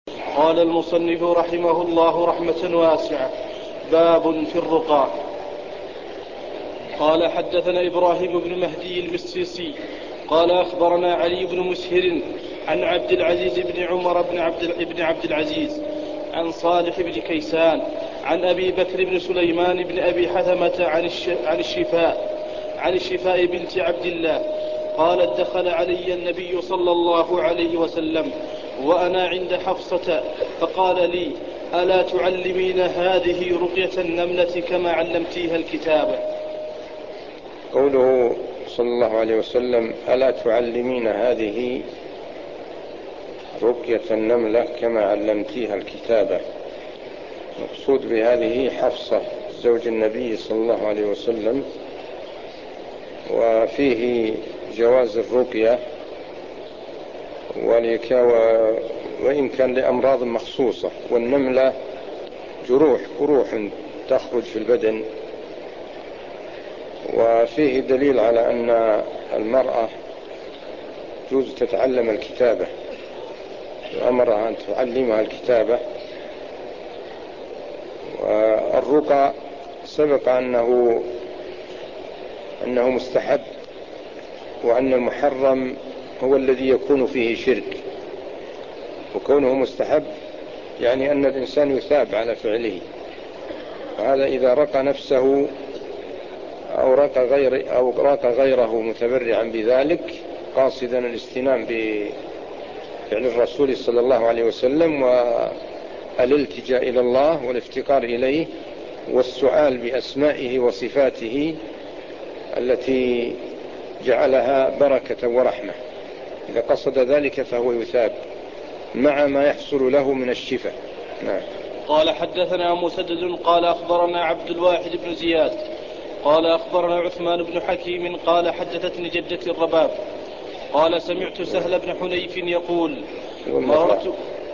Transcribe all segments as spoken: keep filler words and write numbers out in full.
قال المصنف رحمه الله رحمة واسعة: باب في الرقى. قال حدثنا إبراهيم بن مهدي المسيسي قال أخبرنا علي بن مسهر عن عبد العزيز بن عمر بن عبد, بن عبد العزيز عن صالح بن كيسان عن أبي بكر بن سليمان بن أبي حثمة عن, عن الشفاء عن الشفاء بنت عبد الله قالت: دخل علي النبي صلى الله عليه وسلم وأنا عند حفصة فقال لي: ألا تعلمين هذه رقية النملة كما علمتيها الكتاب؟ قوله صلى الله عليه وسلم: ألا تعلمين هذه رقية النملة كما علمتيها الكتابة، مقصود بهذه حفصة زوج النبي صلى الله عليه وسلم، وفيه جواز الرقية وإن كان لأمراض مخصوصة، والنملة جروح قروح تخرج في البدن، وفيه دليل على أن المرأة يجوز تتعلم الكتابة، وأمرها أن تعلمها الكتابة. والرقى سبق أنه أنه مستحب، وأن المحرم هو الذي يكون فيه شرك، وكونه مستحب يعني أن الإنسان يثاب على فعله. وهذا إذا رقى نفسه أو رقى غير أو رقى غيره متبرعا بذلك، قاصدا الاستنام بفعل الرسول صلى الله عليه وسلم والالتجاء إلى الله والافتقار إليه والسؤال بأسمائه وصفاته التي جعلها بركة ورحمة. إذا قصد ذلك فهو يثاب مع ما يحصل له من الشفاء. نعم. قال حدثنا مسدد قال أخبرنا عبد الواحد بن زياد قال أخبرنا عثمان بن حكيم قال حدثتني جدتي الرباب قال سمعت سهل بن حنيف يقول: مررت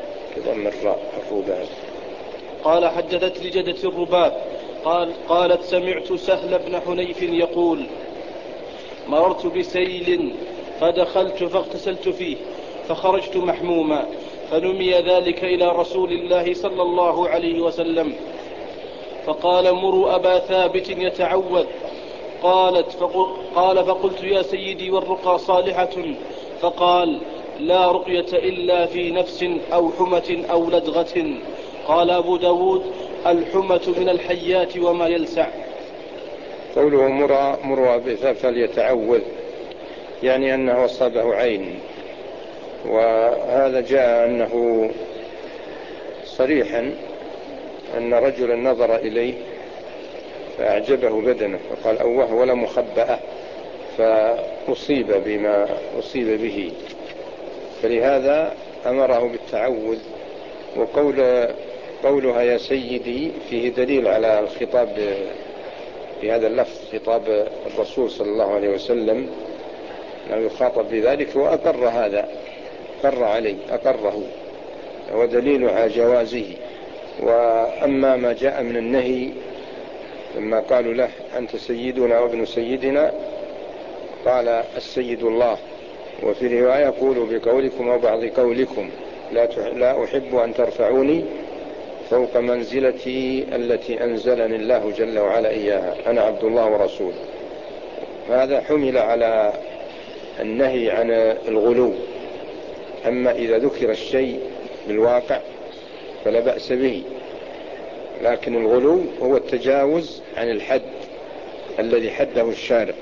قال حدثتني جدتي الرباب قال قالت سمعت سهل بن حنيف يقول: مررت بسيل فدخلت فاغتسلت فيه فخرجت محموما، فنمي ذلك إلى رسول الله صلى الله عليه وسلم فقال: مروا أبا ثابت يتعوذ. قالت فقل قال فقلت: يا سيدي والرقى صالحة؟ فقال: لا رقية إلا في نفس أو حمة أو لدغة. قال أبو داود: الحمة من الحيات وما يلسع. قوله مروا مروا أبا ثابت يتعوذ يعني أنه أصابه عين، وهذا جاء أنه صريحا أن رجلا نظر إليه فأعجبه بدنه فقال: أوه ولا مخبأة، فأصيب بما أصيب به، فلهذا أمره بالتعوذ. وقول قولها يا سيدي فيه دليل على الخطاب في هذا اللفظ، خطاب الرسول صلى الله عليه وسلم أنه يخاطب بذلك، وأقر هذا، أقر عليه أقره، ودليل على جوازه. وأما ما جاء من النهي لما قالوا له: أنت سيدنا وابن سيدنا، قال: السيد الله. وفي رواية: قولوا بقولكم وبعض قولكم، لا, لا أحب أن ترفعوني فوق منزلتي التي أنزلني الله جل وعلا إياها، أنا عبد الله ورسوله. هذا حمل على النهي عن الغلو. أما إذا ذكر الشيء بالواقع فلا بأس به، لكن الغلو هو التجاوز عن الحد الذي حده الشارع.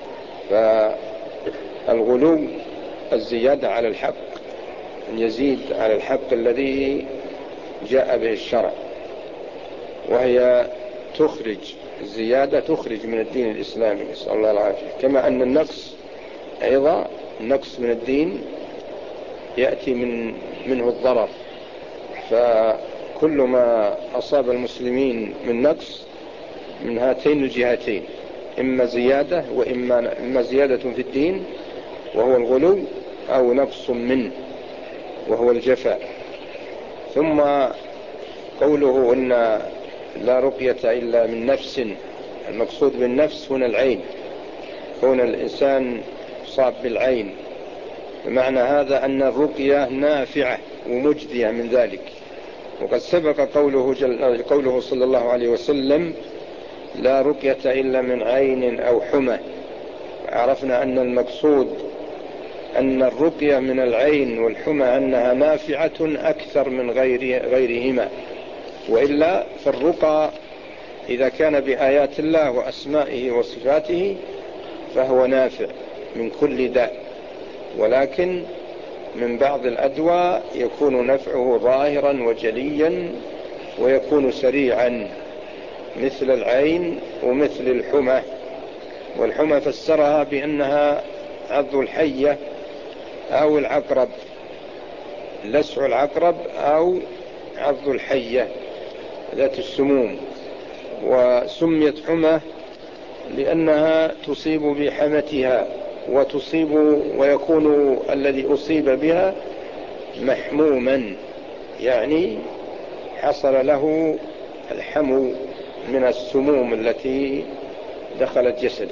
فالغلو الزيادة على الحق، أن يزيد على الحق الذي جاء به الشرع، وهي تخرج الزيادة تخرج من الدين الإسلامي، نسأل الله العافية. كما أن النقص أيضا، النقص من الدين يأتي من منه الضرر. فكل ما أصاب المسلمين من نقص من هاتين الجهتين، إما زيادة وإما إما زيادة في الدين وهو الغلو، أو نقص منه وهو الجفاء. ثم قوله إن لا رقية إلا من نفس، المقصود بالنفس هنا العين، كون الإنسان صاب بالعين. بمعنى هذا أن الرقية نافعة ومجدية من ذلك. وقد سبق قوله, جل قوله صلى الله عليه وسلم: لا رقية إلا من عين أو حمى. عرفنا أن المقصود أن الرقية من العين والحمى أنها نافعة أكثر من غير غيرهما، وإلا فالرقى إذا كان بآيات الله وأسمائه وصفاته فهو نافع من كل داء، ولكن من بعض الأدواء يكون نفعه ظاهرا وجليا ويكون سريعا، مثل العين ومثل الحمى. والحمى فسرها بأنها عض الحية أو العقرب، لسع العقرب أو عض الحية ذات السموم. وسميت حمى لأنها تصيب بحمتها وتصيب ويكون الذي أصيب بها محموما، يعني حصل له الحمو من السموم التي دخلت جسده.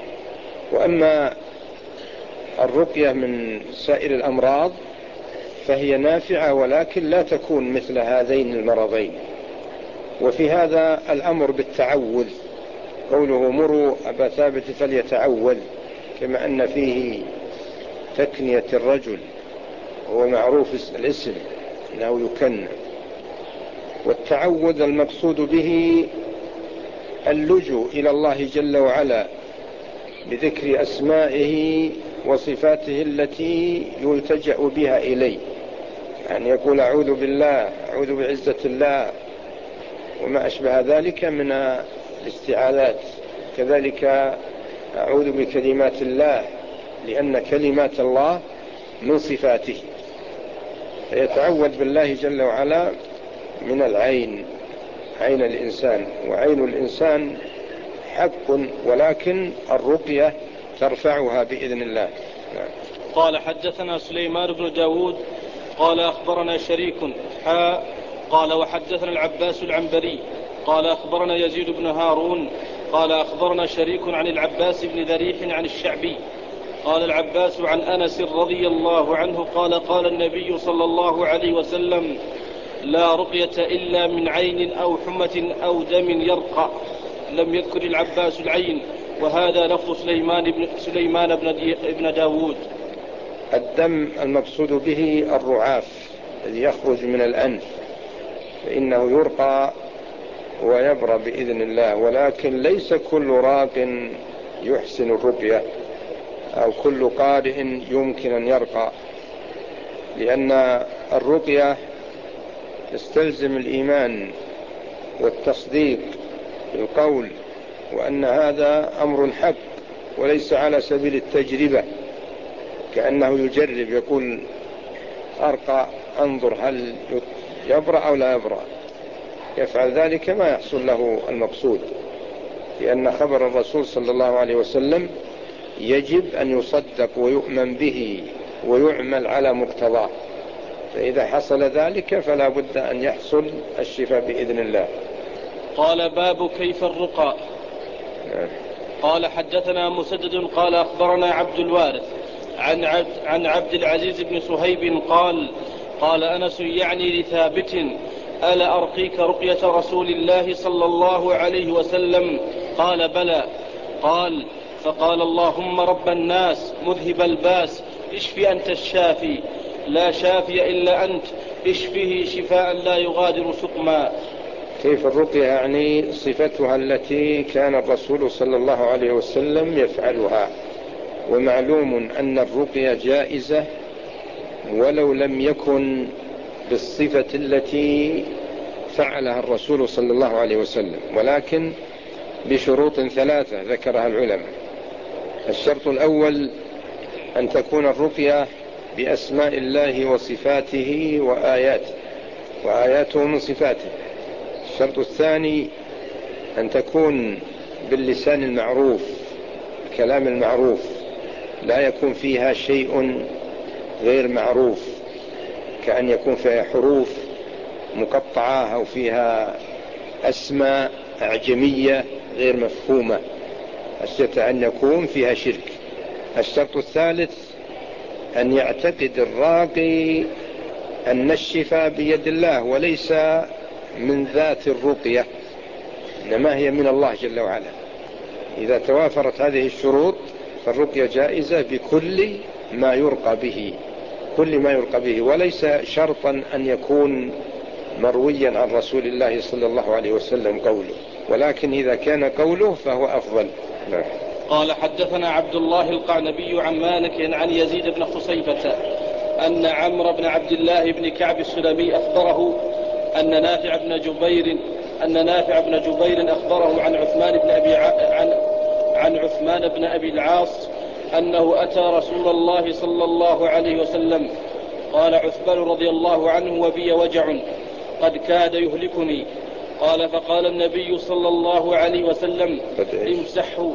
وأما الرقية من سائر الأمراض فهي نافعة، ولكن لا تكون مثل هذين المرضين. وفي هذا الأمر بالتعوذ، قوله مروا أبا ثابت فليتعوذ، كما أن فيه تكنية الرجل، هو معروف الاسم أنه يكنى. والتعوذ المقصود به اللجوء إلى الله جل وعلا بذكر أسمائه وصفاته التي يلتجأ بها إليه، يعني يقول أعوذ بالله، أعوذ بعزة الله، وما أشبه ذلك من الاستعاذات. كذلك أعوذ بكلمات الله، لأن كلمات الله من صفاته. فيتعوذ بالله جل وعلا من العين، عين الإنسان، وعين الإنسان حق، ولكن الرقية ترفعها بإذن الله. قال حدثنا سليمان بن داود قال أخبرنا شريك حاء قال وحدثنا العباس العنبري قال أخبرنا يزيد بن هارون قال أخبرنا شريك عن العباس بن ذريح عن الشعبي قال العباس عن أنس رضي الله عنه قال قال النبي صلى الله عليه وسلم: لا رقية إلا من عين أو حمة أو دم يرقى. لم يذكر العباس العين، وهذا لفظ سليمان بن, سليمان بن داود. الدم المقصود به الرعاف الذي يخرج من الأنف، فإنه يرقى ويبرى بإذن الله، ولكن ليس كل راق يحسن الرقية أو كل قارئ يمكن أن يرقى، لأن الرقية تستلزم الإيمان والتصديق بالقول، وأن هذا أمر حق وليس على سبيل التجربة، كأنه يجرب يقول أرقى أنظر هل يبرأ أو لا يبرأ. يفعل ذلك ما يحصل له المقصود، لأن خبر الرسول صلى الله عليه وسلم يجب أن يصدق ويؤمن به ويعمل على مقتضاه، فإذا حصل ذلك فلا بد أن يحصل الشفاء بإذن الله. قال باب كيف الرقى. قال حدثنا مسدد قال أخبرنا عبد الوارث عن عبد, عن عبد العزيز بن صهيب قال قال أنس يعني لثابت: ألا أرقيك رقية رسول الله صلى الله عليه وسلم؟ قال بلى. قال فقال اللهم رب الناس مذهب الباس اشفي أنت الشافي لا شافي إلا أنت اشفه شفاء لا يغادر سقما. كيف الرقية يعني صفتها التي كان الرسول صلى الله عليه وسلم يفعلها. ومعلوم أن الرقية جائزة ولو لم يكن بالصفة التي فعلها الرسول صلى الله عليه وسلم، ولكن بشروط ثلاثة ذكرها العلماء. الشرط الأول أن تكون الرقية بأسماء الله وصفاته وآياته وآياته من صفاته. الشرط الثاني أن تكون باللسان المعروف، الكلام المعروف، لا يكون فيها شيء غير معروف، كأن يكون فيها حروف مقطعة أو فيها أسماء أعجمية غير مفهومة، خشية أن يكون فيها شرك. الشرط الثالث أن يعتقد الراقي أن الشفاء بيد الله وليس من ذات الرقية، إنما هي من الله جل وعلا. إذا توافرت هذه الشروط فالرقية جائزة بكل ما يرقى به، كل ما يرقى به، وليس شرطا أن يكون مرويا عن رسول الله صلى الله عليه وسلم قوله، ولكن إذا كان قوله فهو أفضل. نعم. قال حدثنا عبد الله القعنبي عن مالك عن يزيد بن خصيفة أن عمرو بن عبد الله بن كعب السلمي أخبره أن نافع بن جبير أن نافع بن جبير أخبره عن عثمان بن أبي ع... عن عن عثمان بن أبي العاص أنه أتى رسول الله صلى الله عليه وسلم. قال عثمان رضي الله عنه: وبي وجع قد كاد يهلكني. قال فقال النبي صلى الله عليه وسلم: امسحه.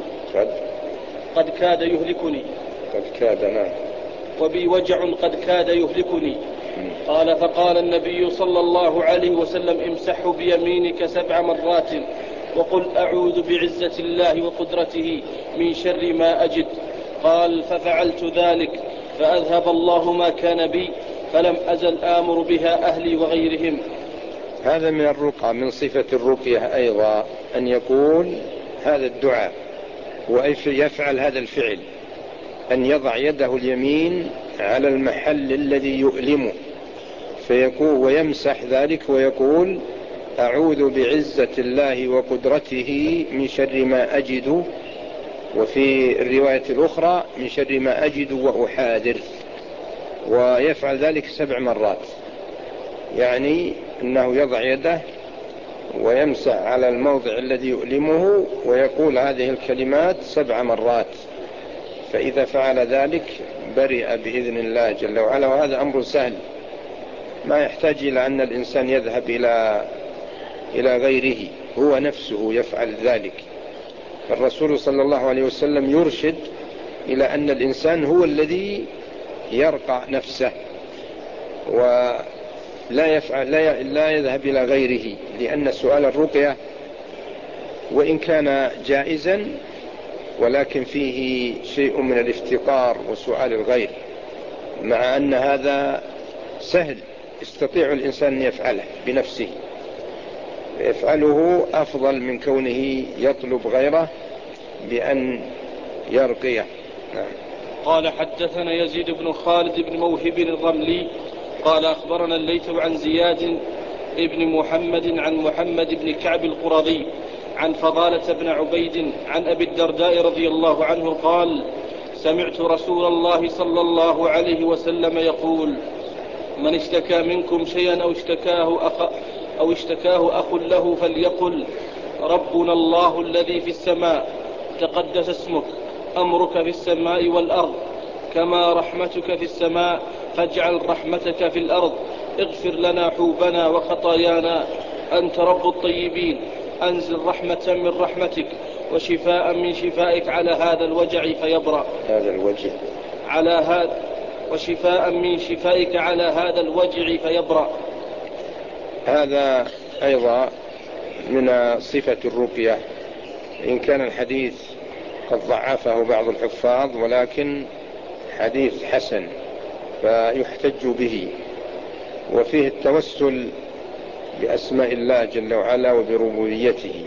قد كاد يهلكني. قد كاد نعم. وبي وجع قد كاد يهلكني. قال فقال النبي صلى الله عليه وسلم: امسحه بيمينك سبع مرات وقل أعوذ بعزة الله وقدرته من شر ما أجد. قال ففعلت ذلك فأذهب الله ما كان بي فلم أزل آمر بها أهلي وغيرهم. هذا من الرقى، من صفة الرقية أيضا أن يقول هذا الدعاء ويفعل هذا الفعل، أن يضع يده اليمين على المحل الذي يؤلمه فيقول ويمسح ذلك ويقول أعوذ بعزة الله وقدرته من شر ما أجد، وفي الرواية الأخرى من شر ما أجد وأحاذر، ويفعل ذلك سبع مرات، يعني أنه يضع يده ويمسح على الموضع الذي يؤلمه ويقول هذه الكلمات سبع مرات، فإذا فعل ذلك برئ بإذن الله جل وعلا. وهذا أمر سهل، ما يحتاج إلى أن الإنسان يذهب إلى إلى غيره، هو نفسه يفعل ذلك. الرسول صلى الله عليه وسلم يرشد إلى أن الإنسان هو الذي يرقى نفسه ولا يفعل لا, لا يذهب إلى غيره، لأن سؤال الرقية وإن كان جائزا ولكن فيه شيء من الافتقار وسؤال الغير، مع أن هذا سهل يستطيع الإنسان أن يفعله بنفسه، يفعله أفضل من كونه يطلب غيره بأن يرقيه. نعم. قال حدثنا يزيد بن خالد بن موهب الرملي قال أخبرنا الليث عن زياد ابن محمد عن محمد بن كعب القرظي عن فضالة بن عبيد عن أبي الدرداء رضي الله عنه قال: سمعت رسول الله صلى الله عليه وسلم يقول: من اشتكى منكم شيئا أو اشتكاه أخ, أو اشتكاه أخ له فليقل: ربنا الله الذي في السماء تقدس اسمك، أمرك في السماء والأرض، كما رحمتك في السماء فاجعل رحمتك في الأرض، اغفر لنا حوبنا وخطايانا، أنت رب الطيبين، أنزل رحمة من رحمتك وشفاء من شفائك على هذا الوجع فيبرأ. هذا الوجع على هذا وشفاء من شفائك على هذا الوجع فيبرأ. هذا أيضا من صفة الرقية، إن كان الحديث قد ضعفه بعض الحفاظ ولكن حديث حسن فيحتج به، وفيه التوسل بأسماء الله جل وعلا وبربوبيته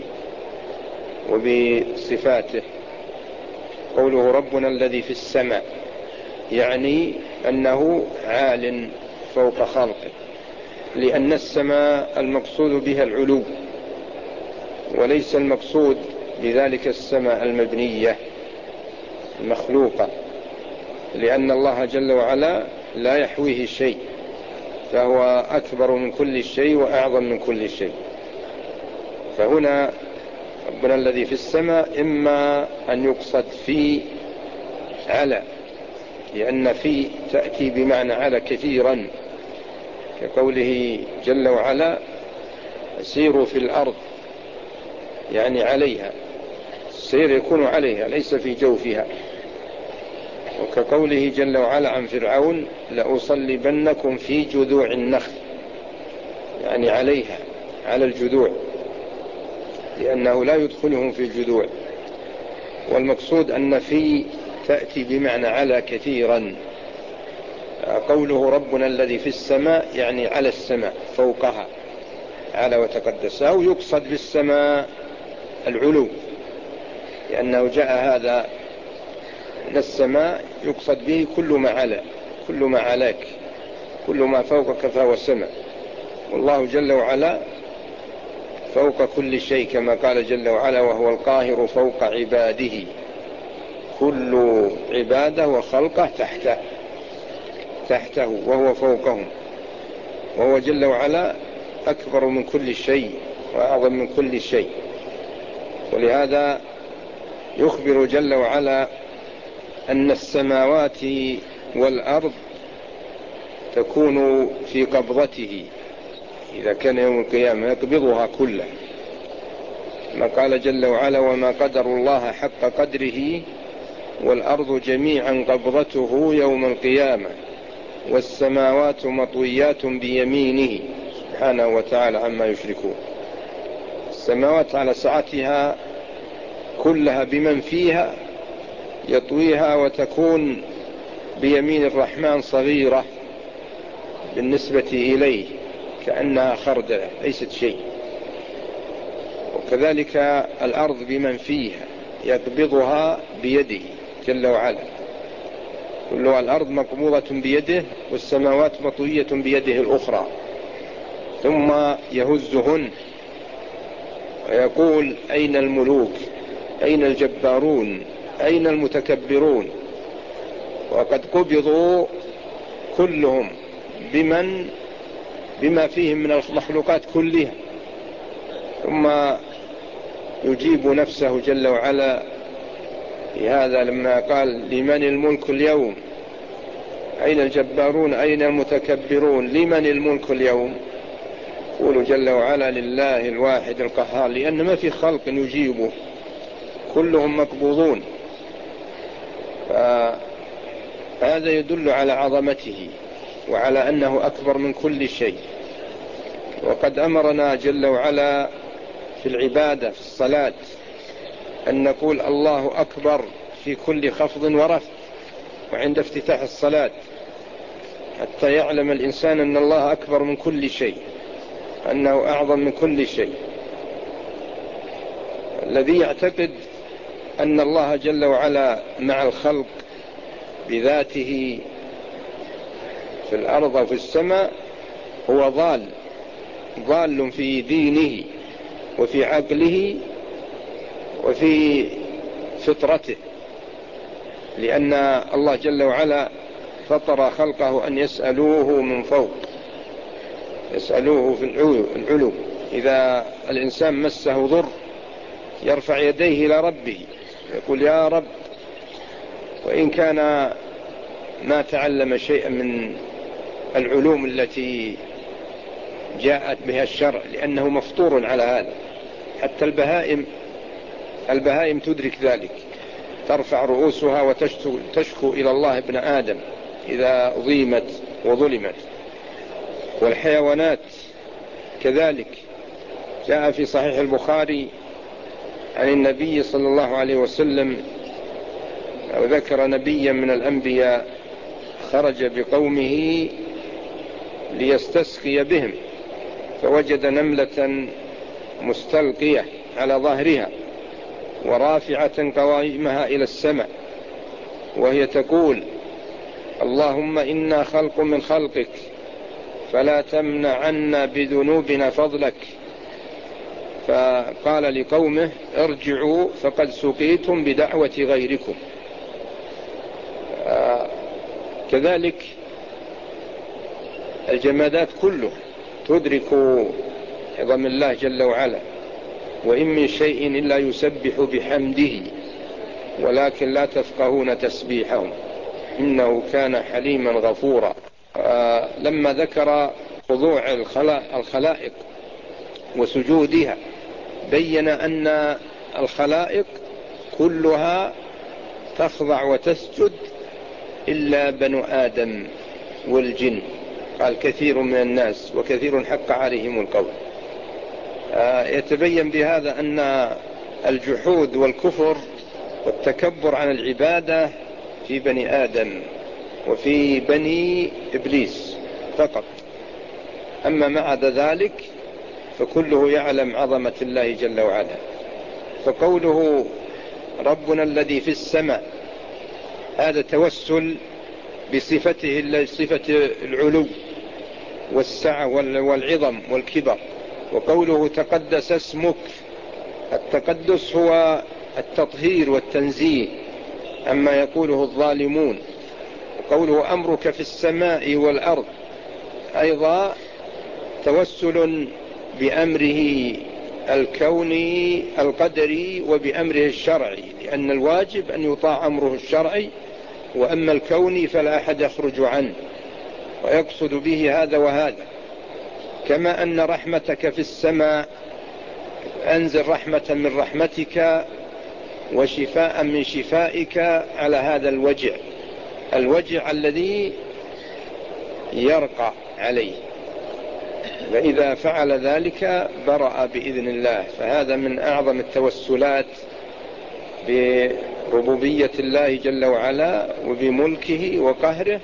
وبصفاته. قوله ربنا الذي في السماء يعني أنه عال فوق خلقه، لأن السماء المقصود بها العلو، وليس المقصود بذلك السماء المبنية المخلوقة، لأن الله جل وعلا لا يحويه شيء، فهو أكبر من كل شيء وأعظم من كل شيء. فهنا ربنا الذي في السماء إما أن يقصد في على، لأن في تأتي بمعنى على كثيرا، كقوله جل وعلا سيروا في الأرض، يعني عليها، السير يكون عليها ليس في جوفها. وكقوله جل وعلا عن فرعون لأصلبنكم في جذوع النخل، يعني عليها، على الجذوع، لأنه لا يدخلهم في الجذوع. والمقصود أن في تأتي بمعنى على كثيرا، قوله ربنا الذي في السماء يعني على السماء فوقها على وتقدس، أو يقصد بالسماء العلو، لأنه جاء هذا من السماء يقصد به كل ما على، كل ما علاك، كل ما فوقك فهو سماء. والله جل وعلا فوق كل شيء كما قال جل وعلا وهو القاهر فوق عباده، كل عباده وخلقه تحته تحته وهو فوقهم، وهو جل وعلا أكبر من كل شيء وأعظم من كل شيء. ولهذا يخبر جل وعلا أن السماوات والأرض تكون في قبضته إذا كان يوم القيامة، يقبضها كلها، ما قال جل وعلا وما قدر الله حق قدره والأرض جميعا قبضته يوم القيامة والسماوات مطويات بيمينه سبحانه وتعالى عما يشركون. السماوات على سعتها كلها بمن فيها يطويها وتكون بيمين الرحمن صغيرة بالنسبة إليه كأنها خردلة ليست شيء. وكذلك الأرض بمن فيها يقبضها بيده جل وعلا، كلها الأرض مقبوضة بيده والسماوات مطوية بيده الأخرى، ثم يهزهن ويقول أين الملوك أين الجبارون أين المتكبرون، وقد قبضوا كلهم بمن بما فيهم من المخلوقات كلها. ثم يجيب نفسه جل وعلا لهذا لما قال لمن الملك اليوم أين الجبارون أين المتكبرون، لمن الملك اليوم؟ يقول جل وعلا لله الواحد القهار، لأن ما في خلق يجيبه كلهم مقبوضون. فهذا يدل على عظمته وعلى أنه أكبر من كل شيء. وقد أمرنا جل وعلا في العبادة في الصلاة أن نقول الله أكبر في كل خفض ورفع وعند افتتاح الصلاة، حتى يعلم الإنسان أن الله أكبر من كل شيء، أنه أعظم من كل شيء. الذي يعتقد أن الله جل وعلا مع الخلق بذاته في الأرض وفي السماء هو ضال ضال في دينه وفي عقله وفي فطرته، لأن الله جل وعلا فطر خلقه أن يسألوه من فوق، يسألوه في العلو. إذا الإنسان مسه ضر يرفع يديه إلى ربه يقول يا رب، وإن كان ما تعلم شيئا من العلوم التي جاءت بها الشرع، لأنه مفطور على هذا. حتى البهائم البهائم تدرك ذلك، ترفع رؤوسها وتشكو إلى الله ابن آدم إذا ظيمت وظلمت. والحيوانات كذلك. جاء في صحيح البخاري عن النبي صلى الله عليه وسلم أو ذكر نبيا من الأنبياء خرج بقومه ليستسقي بهم، فوجد نملة مستلقية على ظهرها ورافعة قوائمها إلى السماء وهي تقول اللهم إنا خلق من خلقك فلا تمنع عنا بذنوبنا فضلك. فقال لقومه ارجعوا فقد سقيتم بدعوة غيركم. آه كذلك الجمادات كله تدرك عظم الله جل وعلا، وإن من شيء إلا يسبح بحمده ولكن لا تفقهون تسبيحهم إنه كان حليما غفورا. آه لما ذكر خضوع الخلائق وسجودها بين أن الخلائق كلها تخضع وتسجد إلا بنو آدم والجن، قال كثير من الناس وكثير حق عليهم القول. آه يتبين بهذا أن الجحود والكفر والتكبر عن العبادة في بني آدم وفي بني إبليس فقط. أما ما عدا ذلك فكله يعلم عظمة الله جل وعلا. فقوله ربنا الذي في السماء هذا توسل بصفته، صفة العلو والسعة والعظم والكبر. وقوله تقدس اسمك، التقدس هو التطهير والتنزيه عما يقوله الظالمون. وقوله أمرك في السماء والأرض أيضا توسل بأمره الكوني القدري وبأمره الشرعي، لأن الواجب أن يطاع أمره الشرعي، وأما الكوني فلا أحد يخرج عنه، ويقصد به هذا وهذا. كما أن رحمتك في السماء، أنزل رحمة من رحمتك وشفاء من شفائك على هذا الوجع، الوجع الذي يرقى عليه، فإذا فعل ذلك برأ بإذن الله. فهذا من أعظم التوسلات بربوبية الله جل وعلا وبملكه وقهره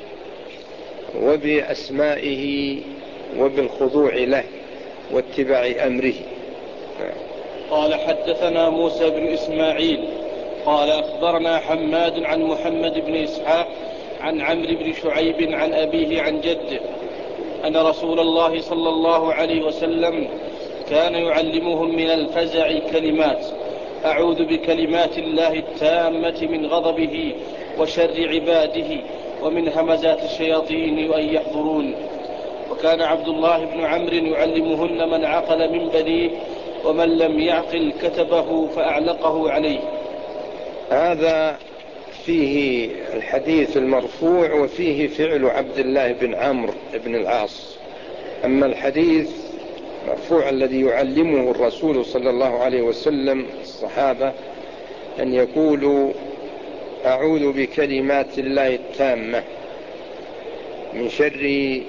وبأسمائه وبالخضوع له واتباع أمره. قال حدثنا موسى بن إسماعيل قال أخبرنا حماد عن محمد بن إسحاق عن عمرو بن شعيب عن أبيه عن جده أن رسول الله صلى الله عليه وسلم كان يعلمهم من الفزع كلمات: أعوذ بكلمات الله التامة من غضبه وشر عباده ومن همزات الشياطين وأن يحضرون. وكان عبد الله بن عمرو يعلمهن من عقل من بنيه، ومن لم يعقل كتبه فأعلقه عليه. هذا فيه الحديث المرفوع وفيه فعل عبد الله بن عمرو بن العاص. أما الحديث مرفوع الذي يعلمه الرسول صلى الله عليه وسلم الصحابة أن يقولوا أعوذ بكلمات الله التامة من شر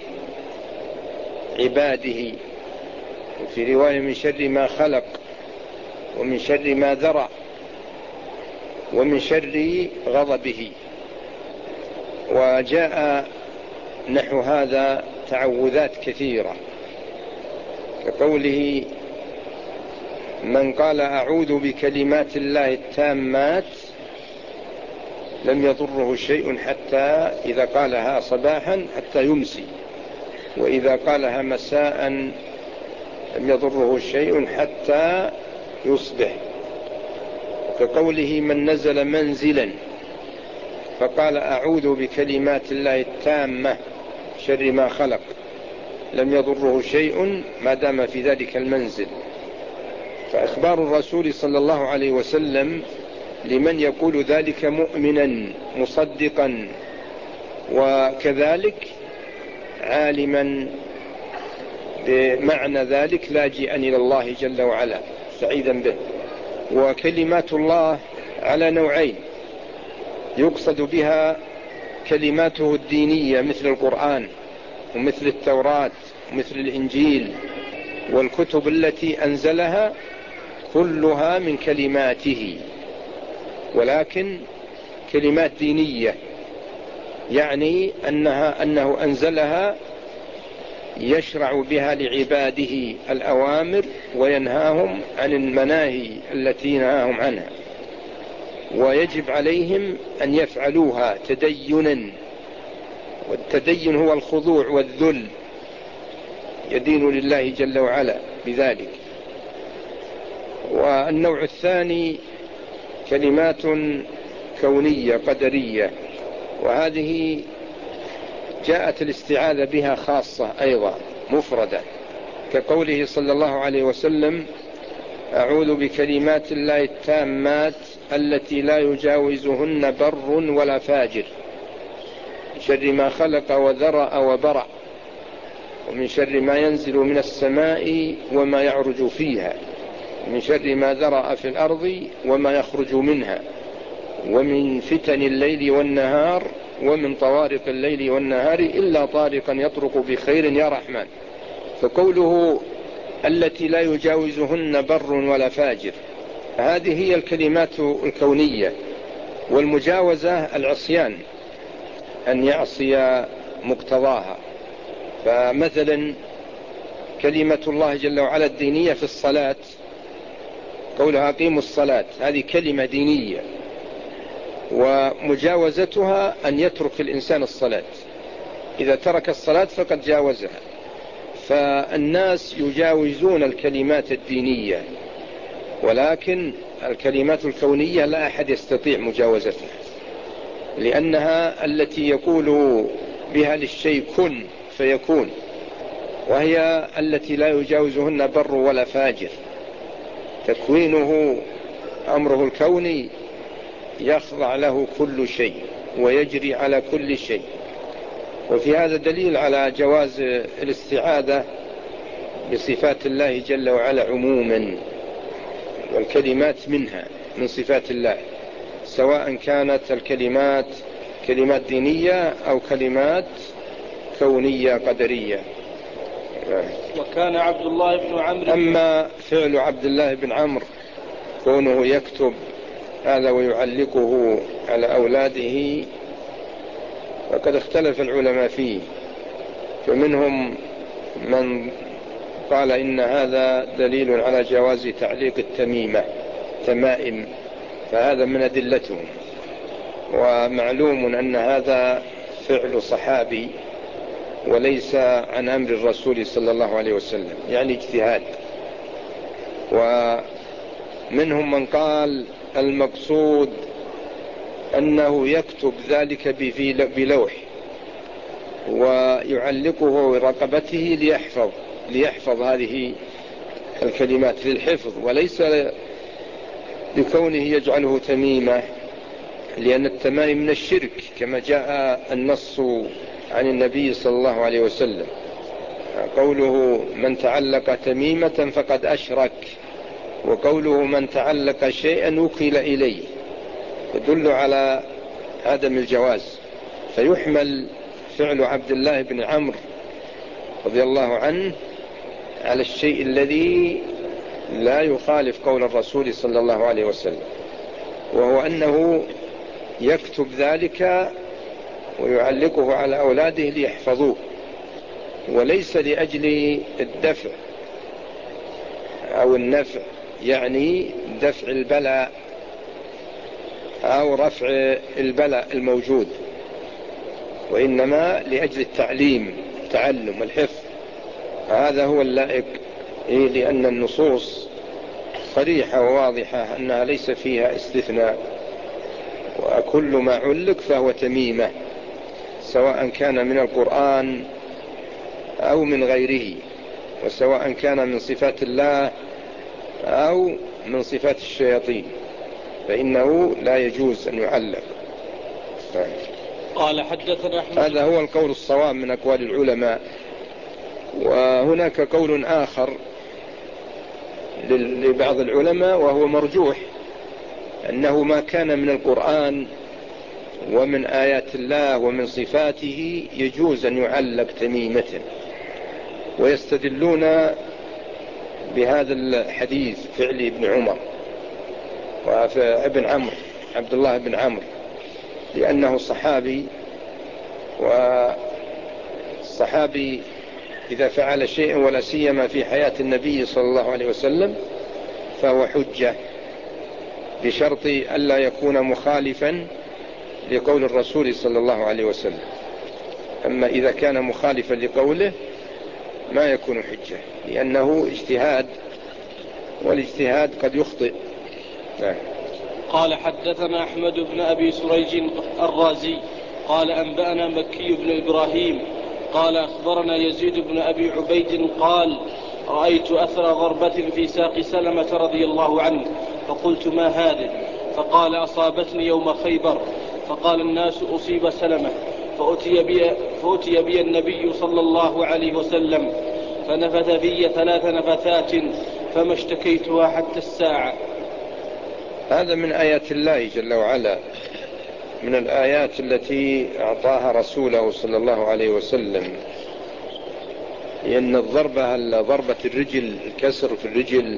عباده، وفي رواية من شر ما خلق، ومن شر ما ذرأ، ومن شر غضبه. وجاء نحو هذا تعوذات كثيرة، كقوله من قال أعوذ بكلمات الله التامات لم يضره شيء حتى إذا قالها صباحا حتى يمسي، وإذا قالها مساء لم يضره شيء حتى يصبح. كقوله من نزل منزلا فقال أعوذ بكلمات الله التامة شر ما خلق لم يضره شيء ما دام في ذلك المنزل. فإخبار الرسول صلى الله عليه وسلم لمن يقول ذلك مؤمنا مصدقا وكذلك عالما بمعنى ذلك لاجئا إلى الله جل وعلا سعيدا به. وكلمات الله على نوعين: يقصد بها كلماته الدينية مثل القرآن ومثل التوراة ومثل الإنجيل والكتب التي أنزلها كلها من كلماته، ولكن كلمات دينية يعني أنها أنه أنزلها يشرع بها لعباده الأوامر وينهاهم عن المناهي التي نهاهم عنها، ويجب عليهم أن يفعلوها تدينا، والتدين هو الخضوع والذل، يدين لله جل وعلا بذلك. والنوع الثاني كلمات كونية قدرية، وهذه جاءت الاستعاذة بها خاصة أيضا مفردة، كقوله صلى الله عليه وسلم أعوذ بكلمات الله التامات التي لا يجاوزهن بر ولا فاجر، شر ما خلق وذرأ وبرأ، ومن شر ما ينزل من السماء وما يعرج فيها، ومن شر ما ذرأ في الأرض وما يخرج منها، ومن فتن الليل والنهار، ومن طوارق الليل والنهار إلا طارقا يطرق بخير يا رحمن. فقوله التي لا يجاوزهن بر ولا فاجر هذه هي الكلمات الكونية، والمجاوزة العصيان أن يعصي مقتضاها. فمثلا كلمة الله جل وعلا الدينية في الصلاة، قولها أقيموا الصلاة، هذه كلمة دينية، ومجاوزتها أن يترك الإنسان الصلاة. إذا ترك الصلاة فقد جاوزها. فالناس يجاوزون الكلمات الدينية، ولكن الكلمات الكونية لا أحد يستطيع مجاوزتها، لأنها التي يقول بها للشيء كن فيكون، وهي التي لا يجاوزهن بر ولا فاجر. تكوينه أمره الكوني يخضع له كل شيء ويجري على كل شيء. وفي هذا دليل على جواز الاستعاذة بصفات الله جل وعلا عموما، والكلمات منها من صفات الله، سواء كانت الكلمات كلمات دينية أو كلمات كونية قدرية. وكان عبد الله بن عمرو. أما فعل عبد الله بن عمرو كونه يكتب هذا ويعلقه على أولاده، فقد اختلف العلماء فيه. فمنهم من قال إن هذا دليل على جواز تعليق التميمة تمائم، فهذا من أدلتهم. ومعلوم أن هذا فعل صحابي وليس عن أمر الرسول صلى الله عليه وسلم، يعني اجتهاد. ومنهم من قال المقصود أنه يكتب ذلك بلوح ويعلقه رقبته ليحفظ ليحفظ هذه الكلمات للحفظ، وليس لكونه يجعله تميمة، لأن التمائم من الشرك كما جاء النص عن النبي صلى الله عليه وسلم، قوله من تعلق تميمة فقد أشرك، وقوله من تعلق شيئا وكل إليه، يدل على عدم الجواز. فيحمل فعل عبد الله بن عمرو رضي الله عنه على الشيء الذي لا يخالف قول الرسول صلى الله عليه وسلم، وهو أنه يكتب ذلك ويعلقه على أولاده ليحفظوه، وليس لأجل الدفع أو النفع، يعني دفع البلاء أو رفع البلاء الموجود، وإنما لأجل التعليم تعلم الحفظ. هذا هو اللائق، لأن النصوص صريحة وواضحة أنها ليس فيها استثناء، وكل ما علق فهو تميمة، سواء كان من القرآن أو من غيره، وسواء كان من صفات الله أو من صفات الشياطين، فإنه لا يجوز أن يعلق. قال حدثنا أحمد. هذا هو القول الصواب من أقوال العلماء. وهناك قول آخر لبعض العلماء وهو مرجوح، أنه ما كان من القرآن ومن آيات الله ومن صفاته يجوز أن يعلق تميمة، ويستدلون بهذا الحديث فعل ابن عمر وابن عمرو عبد الله بن عمرو، لأنه صحابي، والصحابي إذا فعل شيئا ولا سيما في حياة النبي صلى الله عليه وسلم فهو حجة، بشرط ألا يكون مخالفا لقول الرسول صلى الله عليه وسلم. أما إذا كان مخالفا لقوله ما يكون حجة، لأنه اجتهاد، والاجتهاد قد يخطئ. قال حدثنا أحمد بن أبي سريج الرازي قال أنبأنا مكي بن إبراهيم قال أخبرنا يزيد بن أبي عبيد قال رأيت أثر ضربة في ساق سلمة رضي الله عنه، فقلت ما هذه؟ فقال أصابتني يوم خيبر. فقال الناس أصيب سلمة، فأتي بي, فأتي بي النبي صلى الله عليه وسلم فنفث في ثلاث نفثات فما اشتكيتها حتى الساعة. هذا من آيات الله جل وعلا، من الآيات التي أعطاها رسوله صلى الله عليه وسلم، لأن الضربة ضربة الرجل، الكسر في الرجل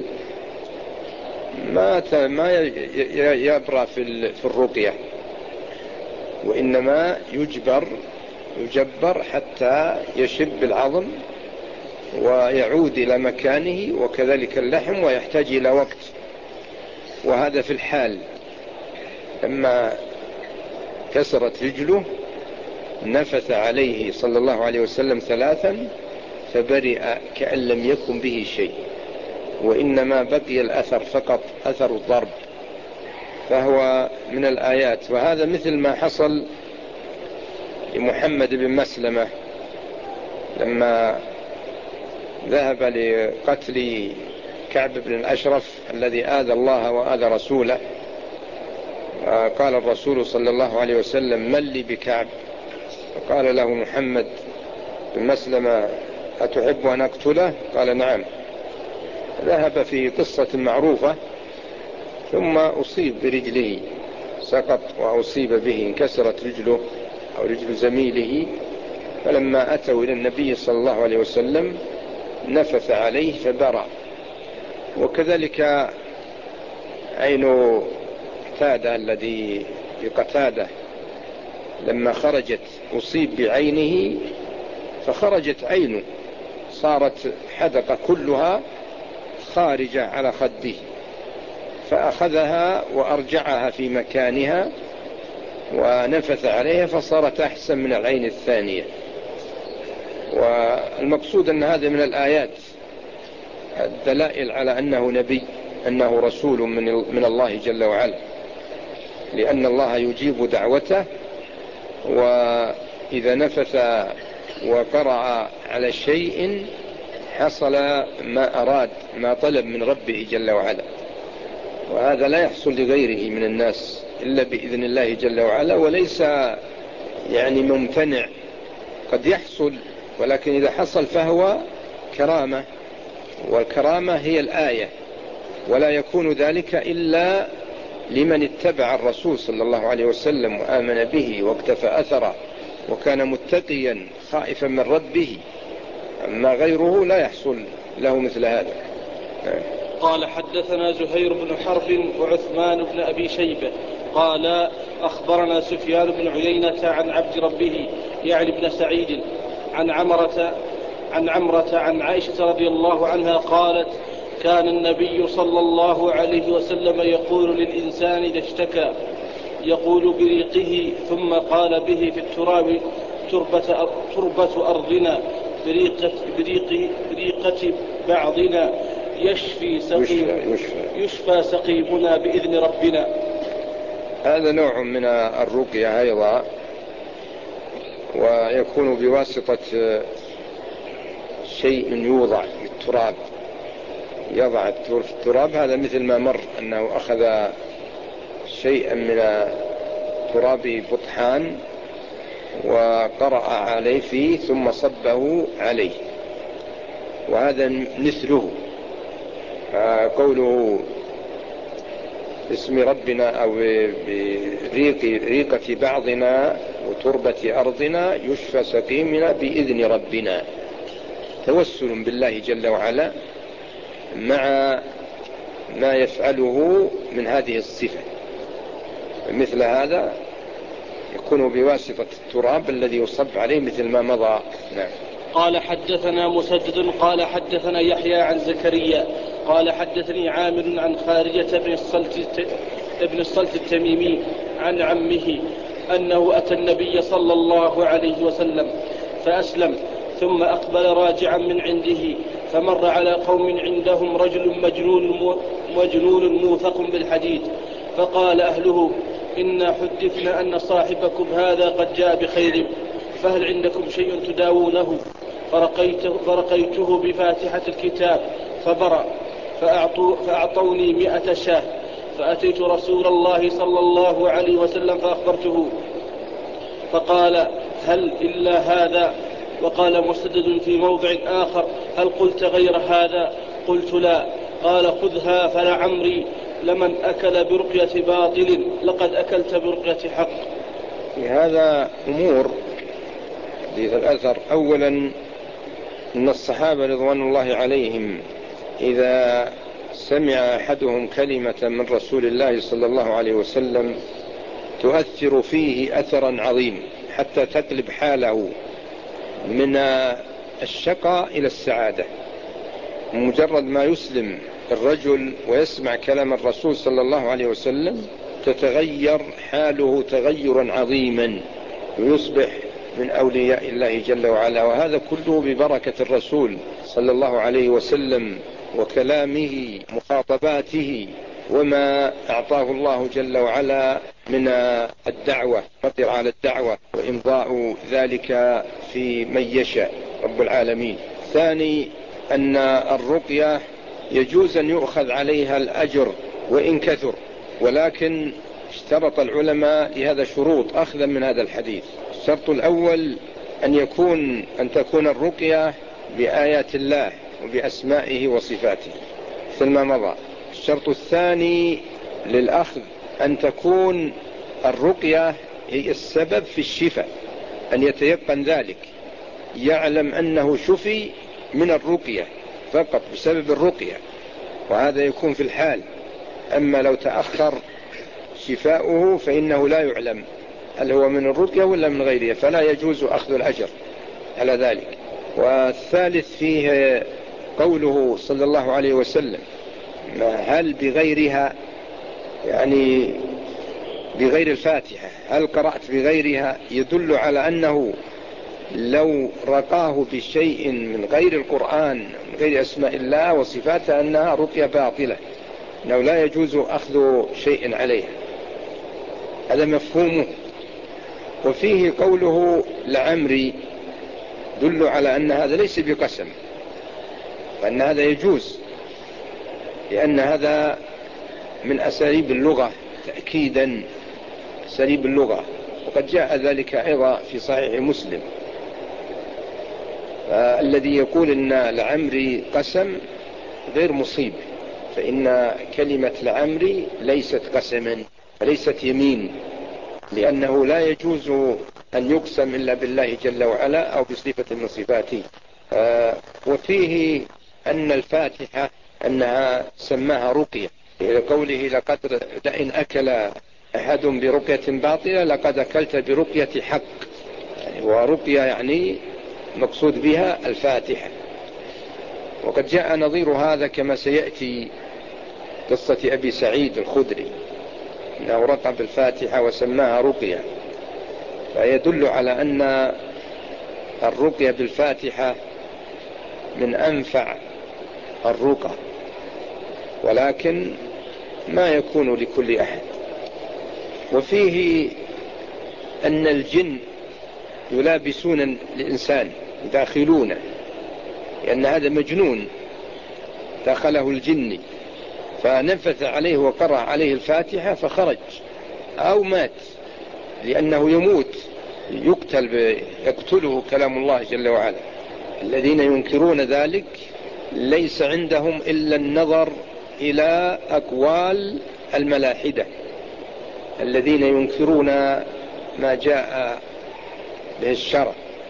ما ما يبرأ في الرقية، وإنما يجبر يجبر حتى يشب العظم ويعود إلى مكانه، وكذلك اللحم، ويحتاج إلى وقت. وهذا في الحال لما كسرت رجله نفث عليه صلى الله عليه وسلم ثلاثا فبرئ كأن لم يكن به شيء، وإنما بقي الأثر فقط، أثر الضرب، فهو من الآيات. وهذا مثل ما حصل لمحمد بن مسلمة لما ذهب لقتل كعب بن الأشرف الذي آذى الله وآذى رسوله. قال الرسول صلى الله عليه وسلم: من لي بكعب؟ فقال له محمد بن مسلمة: أتحب أن أقتله؟ قال: نعم. ذهب في قصة معروفة، ثم أصيب برجله، سقط وأصيب به، انكسرت رجله أو رجل زميله. فلما أتوا إلى النبي صلى الله عليه وسلم نفث عليه فبرأ. وكذلك عين قتادة الذي بقتادة لما خرجت أصيب بعينه فخرجت عينه، صارت حدقة كلها خارجة على خده، فأخذها وأرجعها في مكانها ونفث عليها فصارت أحسن من العين الثانية. والمقصود أن هذا من الآيات الدلائل على أنه نبي، أنه رسول من من الله جل وعلا، لأن الله يجيب دعوته، وإذا نفث وقرأ على شيء حصل ما أراد، ما طلب من ربه جل وعلا. وهذا لا يحصل لغيره من الناس إلا بإذن الله جل وعلا، وليس يعني ممتنع، قد يحصل، ولكن إذا حصل فهو كرامة، والكرامة هي الآية، ولا يكون ذلك إلا لمن اتبع الرسول صلى الله عليه وسلم وآمن به واقتفى أثره وكان متقيا خائفا من ربه. أما غيره لا يحصل له مثل هذا. قال: حدثنا زهير بن حرب وعثمان بن أبي شيبة قال: أخبرنا سفيان بن عيينة عن عبد ربه يعني بن سعيد عن عمرة عن عمرة عن عائشة رضي الله عنها قالت: كان النبي صلى الله عليه وسلم يقول للإنسان إذا اشتكى يقول بريقه، ثم قال به في التراب: تربة, تربة أرضنا، بريقة, بريقة, بريقة بعضنا، يشفي, سقيم يشفى, يشفى سقيمنا بإذن ربنا. هذا نوع من الرقية أيضا، ويكون بواسطة شيء يوضع في التراب، يضع في التراب. هذا مثل ما مر أنه أخذ شيئا من تراب بطحان وقرأ عليه فيه ثم صبه عليه، وهذا مثله. قوله باسم ربنا أو بريقة بعضنا وتربة أرضنا يشفى سقيمنا بإذن ربنا، توسل بالله جل وعلا مع ما يفعله من هذه الصفة. مثل هذا يكون بواسطة التراب الذي يصب عليه مثل ما مضى. نعم. قال: حدثنا مسدد قال: حدثنا يحيى عن زكريا قال: حدثني عامر عن خارجة بن الصلت ابن الصلت التميمي عن عمه أنه أتى النبي صلى الله عليه وسلم فأسلم، ثم أقبل راجعا من عنده، فمر على قوم عندهم رجل مجنون مجنون موثق بالحديد، فقال أهله: إنا حدثنا أن صاحبكم هذا قد جاء بخير، فهل عندكم شيء تداوونه؟ فرقيته, فرقيته بفاتحة الكتاب فبرأ، فأعطوا فأعطوني مئة شاه، فأتيت رسول الله صلى الله عليه وسلم فأخبرته، فقال: هل إلا هذا؟ وقال مسدد في موضع آخر: هل قلت غير هذا؟ قلت لا. قال: خذها فلعمري لمن أكل برقية باطل لقد أكلت برقية حق. في هذا أمور في الأثر. أولا أن الصحابة رضوان الله عليهم إذا سمع أحدهم كلمة من رسول الله صلى الله عليه وسلم تؤثر فيه أثرا عظيم حتى تقلب حاله من الشقاء إلى السعادة. مجرد ما يسلم الرجل ويسمع كلام الرسول صلى الله عليه وسلم تتغير حاله تغيرا عظيما ويصبح من أولياء الله جل وعلا. وهذا كله ببركة الرسول صلى الله عليه وسلم وكلامه مخاطباته وما أعطاه الله جل وعلا من الدعوة، قدر على الدعوة وإمضاء ذلك في من يشاء رب العالمين. ثاني أن الرقية يجوز أن يؤخذ عليها الأجر وإن كثر، ولكن اشترط العلماء لهذا شروط أخذا من هذا الحديث. الشرط الأول أن يكون أن تكون الرقية بآيات الله وبأسمائه وصفاته مثل ما مضى. الشرط الثاني للأخذ أن تكون الرقية هي السبب في الشفاء، أن يتيقن ذلك، يعلم أنه شفي من الرقية فقط بسبب الرقية، وهذا يكون في الحال. أما لو تأخر شفاؤه فإنه لا يعلم هل هو من الرقية ولا من غيرها، فلا يجوز أخذ الأجر على ذلك. والثالث فيه قوله صلى الله عليه وسلم هل بغيرها، يعني بغير الفاتحة، هل قرأت بغيرها، يدل على أنه لو رقاه بشيء من غير القرآن من غير أسماء الله وصفاته أنها رقية باطلة، أنه لا يجوز أخذ شيء عليها. هذا مفهومه. وفيه قوله لعمري دل على أن هذا ليس بقسم، وأن هذا يجوز، لأن هذا من أساليب اللغة تأكيدا، أساليب اللغة. وقد جاء ذلك أيضا في صحيح مسلم. الذي يقول إن لعمري قسم غير مصيب، فإن كلمة لعمري ليست قسما وليست يمين، لأنه لا يجوز أن يقسم إلا بالله جل وعلا أو بصفة من صفاته. وفيه أن الفاتحة أنها سماها رقية، إلى قوله لقد لئن أكل أحد برقية باطلة لقد أكلت برقية حق، ورقية يعني مقصود بها الفاتحة. وقد جاء نظير هذا كما سيأتي قصة أبي سعيد الخدري أنه رقى بالفاتحة وسماها رقية، فيدل على أن الرقية بالفاتحة من أنفع الرقى، ولكن ما يكون لكل أحد. وفيه أن الجن يلابسون الإنسان يداخلونه، لأن هذا مجنون دخله الجن فنفث عليه وقرأ عليه الفاتحة فخرج أو مات، لأنه يموت يقتل يقتله كلام الله جل وعلا. الذين ينكرون ذلك ليس عندهم إلا النظر إلى أقوال الملاحدة الذين ينكرون ما جاء به الشرع.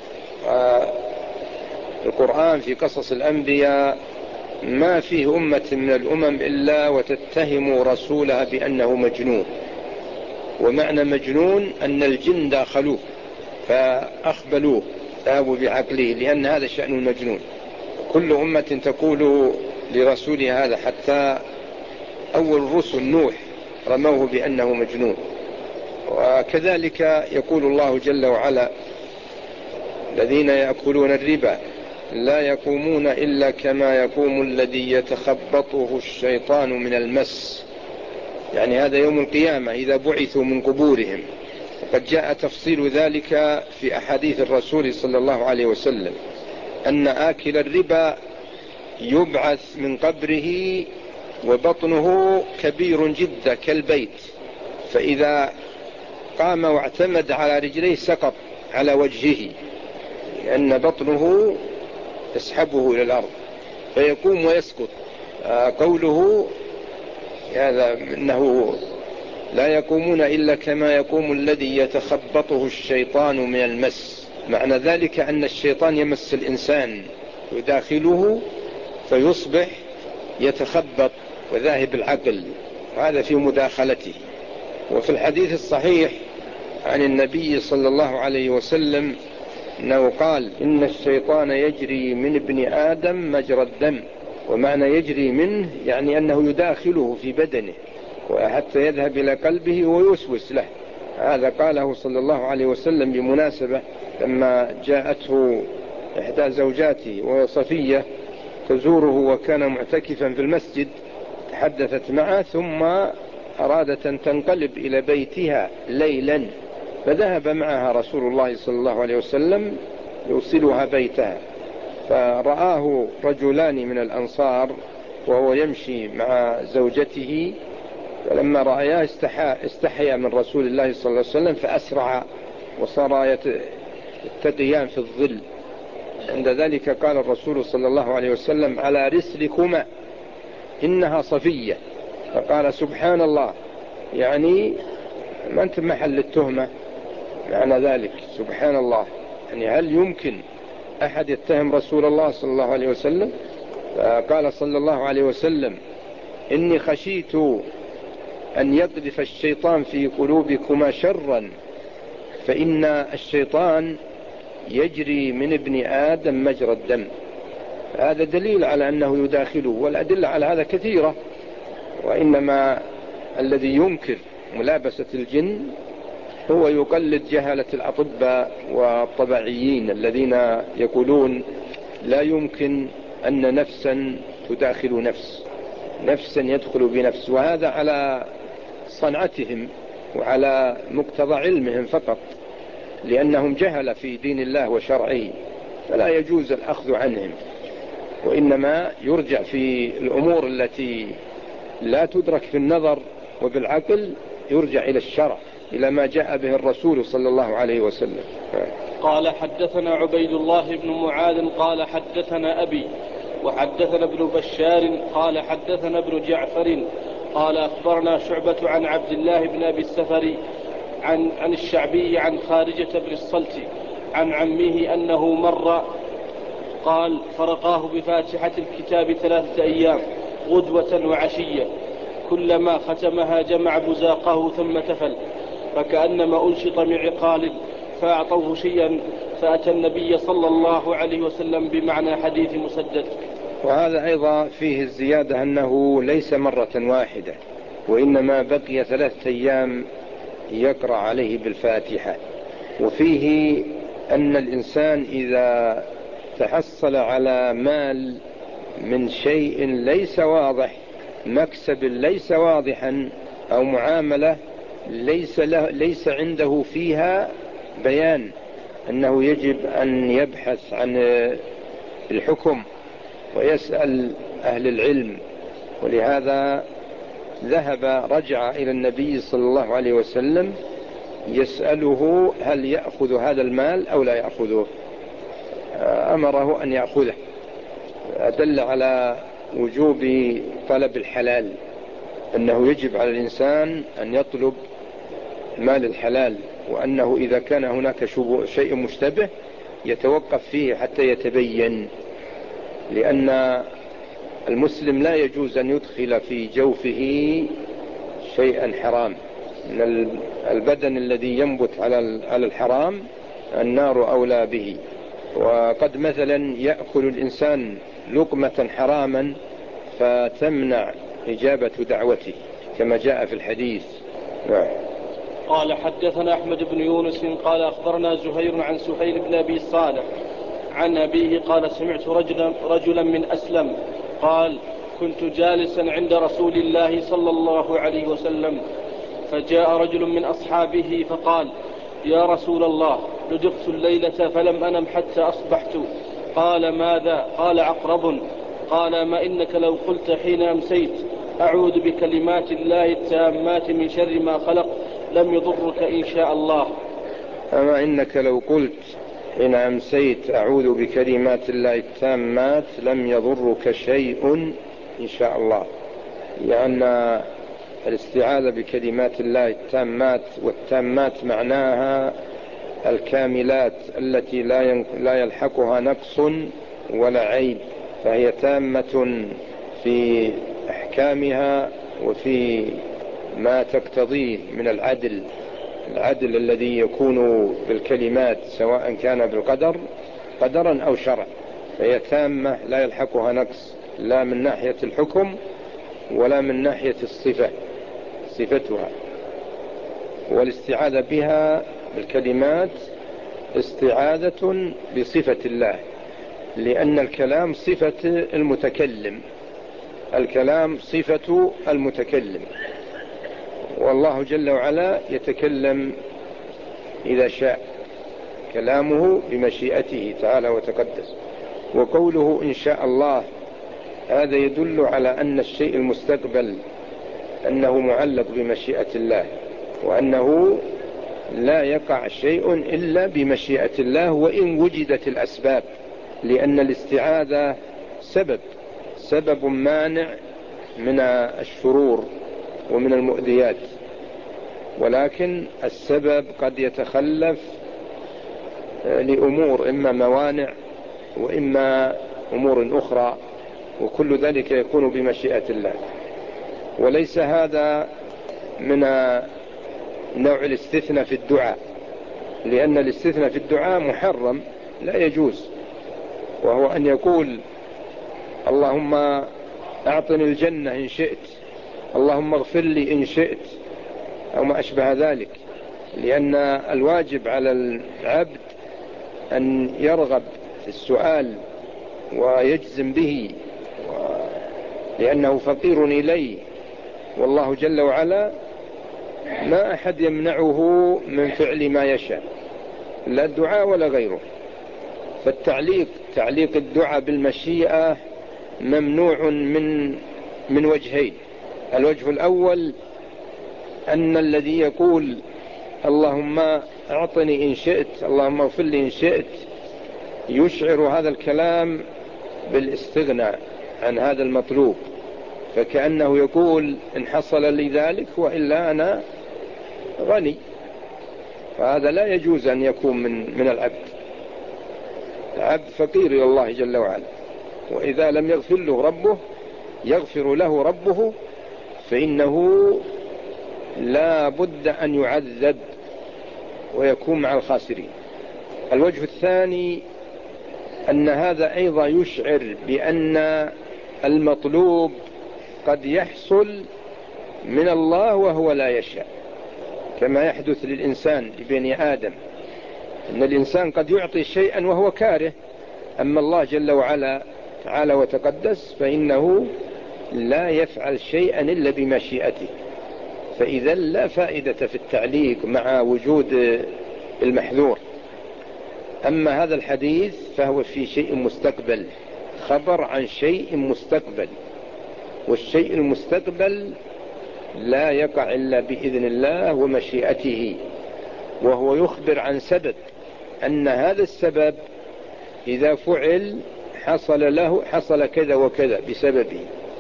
القرآن في قصص الأنبياء ما فيه أمة من الأمم إلا وتتهم رسولها بأنه مجنون، ومعنى مجنون أن الجن داخلوه فأخبلوه ذهبوا بعقله، لأن هذا شأن المجنون. كل أمة تقول لرسولها هذا، حتى أول الرسل نوح رموه بأنه مجنون. وكذلك يقول الله جل وعلا الذين يأكلون الربا لا يقومون إلا كما يقوم الذي يتخبطه الشيطان من المس، يعني هذا يوم القيامة إذا بعثوا من قبورهم. وقد جاء تفصيل ذلك في أحاديث الرسول صلى الله عليه وسلم أن آكل الربا يبعث من قبره وبطنه كبير جدا كالبيت، فإذا قام واعتمد على رجليه سقط على وجهه، لأن بطنه تسحبه إلى الأرض فيقوم ويسقط. قوله هذا إنه لا يقومون إلا كما يقوم الذي يتخبطه الشيطان من المس، معنى ذلك أن الشيطان يمس الإنسان يداخله فيصبح يتخبط وذاهب العقل، وهذا في مداخلته. وفي الحديث الصحيح عن النبي صلى الله عليه وسلم أنه قال إن الشيطان يجري من ابن آدم مجرى الدم. ومعنى يجري منه يعني أنه يداخله في بدنه وحتى يذهب إلى قلبه ويوسوس له. هذا قاله صلى الله عليه وسلم بمناسبة لما جاءته إحدى زوجاته وهي صفية تزوره وكان معتكفا في المسجد، تحدثت معه ثم أرادت أن تنقلب إلى بيتها ليلا، فذهب معها رسول الله صلى الله عليه وسلم يوصلها بيتها، فرآه رجلان من الأنصار وهو يمشي مع زوجته، فلما رأياه استحى استحيا من رسول الله صلى الله عليه وسلم فأسرع وصار يتقيان في الظل. عند ذلك قال الرسول صلى الله عليه وسلم على رسلكما إنها صفية. فقال سبحان الله، يعني ما أنت محل التهمة، معنى ذلك سبحان الله، يعني هل يمكن أحد يتهم رسول الله صلى الله عليه وسلم؟ فقال صلى الله عليه وسلم إني خشيت أن يقذف الشيطان في قلوبكما شرا، فإن الشيطان يجري من ابن آدم مجرى الدم. هذا دليل على أنه يداخله، والأدلة على هذا كثيرة. وإنما الذي ينكر ملابسة الجن هو يقلد جهلة الأطباء والطبيعيين الذين يقولون لا يمكن أن نفسا تداخل نفس، نفسا يدخل بنفس، وهذا على صنعتهم وعلى مقتضى علمهم فقط، لأنهم جهل في دين الله وشرعه، فلا يجوز الأخذ عنهم. وإنما يرجع في الأمور التي لا تدرك في النظر وبالعقل، يرجع إلى الشرع، إلى ما جاء به الرسول صلى الله عليه وسلم. قال حدثنا عبيد الله بن معاذ قال حدثنا أبي وحدثنا ابن بشار قال حدثنا ابن جعفر قال أخبرنا شعبة عن عبد الله بن أبي السفري عن, عن الشعبي عن خارجة بن الصلت عن عمه أنه مر قال فرقاه بفاتحة الكتاب ثلاثة أيام غدوة وعشية، كلما ختمها جمع بزاقه ثم تفل، فكأنما أنشط من عقال، فأعطوه شيئا، فأتى النبي صلى الله عليه وسلم بمعنى حديث مسدد. وهذا أيضا فيه الزيادة أنه ليس مرة واحدة، وإنما بقي ثلاثة أيام يقرأ عليه بالفاتحة. وفيه أن الإنسان إذا تحصل على مال من شيء ليس واضح، مكسب ليس واضحا، أو معاملة ليس, له ليس عنده فيها بيان، أنه يجب أن يبحث عن الحكم ويسأل أهل العلم. ولهذا ذهب رجع إلى النبي صلى الله عليه وسلم يسأله هل يأخذ هذا المال أو لا يأخذه، أمره أن يأخذه، أدل على وجوب طلب الحلال، أنه يجب على الإنسان أن يطلب مال الحلال، وأنه إذا كان هناك شيء مشتبه يتوقف فيه حتى يتبين، لأن المسلم لا يجوز أن يدخل في جوفه شيئا حرام. من البدن الذي ينبت على الحرام النار أولى به. وقد مثلا يأكل الإنسان لقمة حراما فتمنع إجابة دعوته كما جاء في الحديث. نعم. قال حدثنا أحمد بن يونس قال أخبرنا زهير عن سهيل بن أبي صالح عن أبيه قال سمعت رجلا, رجلا من أسلم قال كنت جالسا عند رسول الله صلى الله عليه وسلم، فجاء رجل من أصحابه فقال يا رسول الله لدغت الليلة فلم أنم حتى أصبحت. قال ماذا؟ قال عقرب. قال ما إنك لو قلت حين أمسيت أعوذ بكلمات الله التامات من شر ما خلق لم يضرك إن شاء الله. أما إنك لو قلت حين أمسيت أعوذ بكلمات الله التامات لم يضرك شيء إن شاء الله، لأن الاستعاذة بكلمات الله التامات، والتامات معناها الكاملات التي لا يلحقها نقص ولا عيب، فهي تامة في أحكامها وفي ما تقتضيه من العدل، العدل الذي يكون بالكلمات سواء كان بالقدر قدرا أو شرع، فهي تامة لا يلحقها نقص لا من ناحية الحكم ولا من ناحية الصفة صفتها. والاستعاذة بها بالكلمات استعاذة بصفة الله، لأن الكلام صفة المتكلم، الكلام صفة المتكلم، والله جل وعلا يتكلم إذا شاء، كلامه بمشيئته تعالى وتقدس. وقوله إن شاء الله هذا يدل على أن الشيء المستقبل أنه معلق بمشيئة الله، وأنه لا يقع شيء إلا بمشيئة الله وإن وجدت الأسباب، لأن الاستعاذة سبب سبب مانع من الشرور ومن المؤذيات، ولكن السبب قد يتخلف لأمور إما موانع وإما أمور أخرى، وكل ذلك يكون بمشيئة الله. وليس هذا من نوع الاستثناء في الدعاء، لأن الاستثناء في الدعاء محرم لا يجوز، وهو أن يقول اللهم أعطني الجنة إن شئت، اللهم اغفر لي إن شئت، أو ما أشبه ذلك، لأن الواجب على العبد أن يرغب في السؤال ويجزم به، لأنه فقير إليه، والله جل وعلا ما أحد يمنعه من فعل ما يشاء، لا الدعاء ولا غيره. فالتعليق تعليق الدعاء بالمشيئة ممنوع من من وجهين. الوجه الأول أن الذي يقول اللهم أعطني إن شئت، اللهم اغفر لي إن شئت، يشعر هذا الكلام بالاستغناء عن هذا المطلوب، فكأنه يقول إن حصل لي ذلك وإلا أنا غني، فهذا لا يجوز أن يكون من من العبد. العبد فقير إلى الله جل وعلا، وإذا لم يغفر له ربه يغفر له ربه فإنه لا بد أن يعذب ويكون مع الخاسرين. الوجه الثاني أن هذا أيضا يشعر بأن المطلوب قد يحصل من الله وهو لا يشاء، كما يحدث للإنسان لبني آدم، أن الإنسان قد يعطي شيئا وهو كاره، أما الله جل وعلا تعالى وتقدس فإنه لا يفعل شيئا إلا بمشيئته، فإذا لا فائدة في التعليق مع وجود المحذور. أما هذا الحديث فهو في شيء مستقبل، خبر عن شيء مستقبل، والشيء المستقبل لا يقع إلا بإذن الله ومشيئته، وهو يخبر عن سبب أن هذا السبب إذا فعل حصل له حصل كذا وكذا بسببه،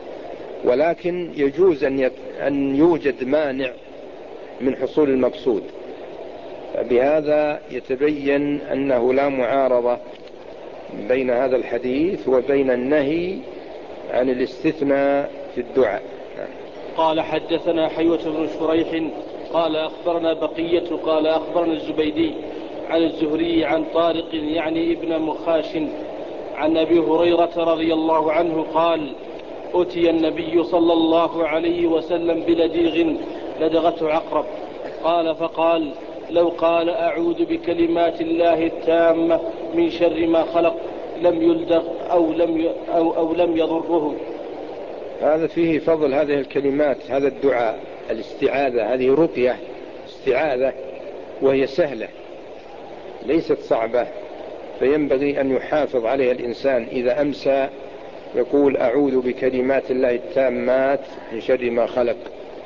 ولكن يجوز أن أن يوجد مانع من حصول المقصود. بهذا يتبين أنه لا معارضة بين هذا الحديث وبين النهي عن الاستثناء في الدعاء. قال حدثنا حيوة بن شريح قال أخبرنا بقية قال أخبرنا الزبيدي عن الزهري عن طارق يعني ابن مخاش عن أبي هريرة رضي الله عنه قال أتي النبي صلى الله عليه وسلم بلديغ لدغته عقرب، قال فقال لو قال أعوذ بكلمات الله التامة من شر ما خلق لم يلدغ أو لم أو, أو لم يضره. هذا فيه فضل هذه الكلمات، هذا الدعاء الاستعاذة، هذه رقية استعاذة وهي سهلة ليست صعبة، فينبغي أن يحافظ عليها الإنسان. إذا أمسى يقول أعوذ بكلمات الله التامات من شر ما خلق،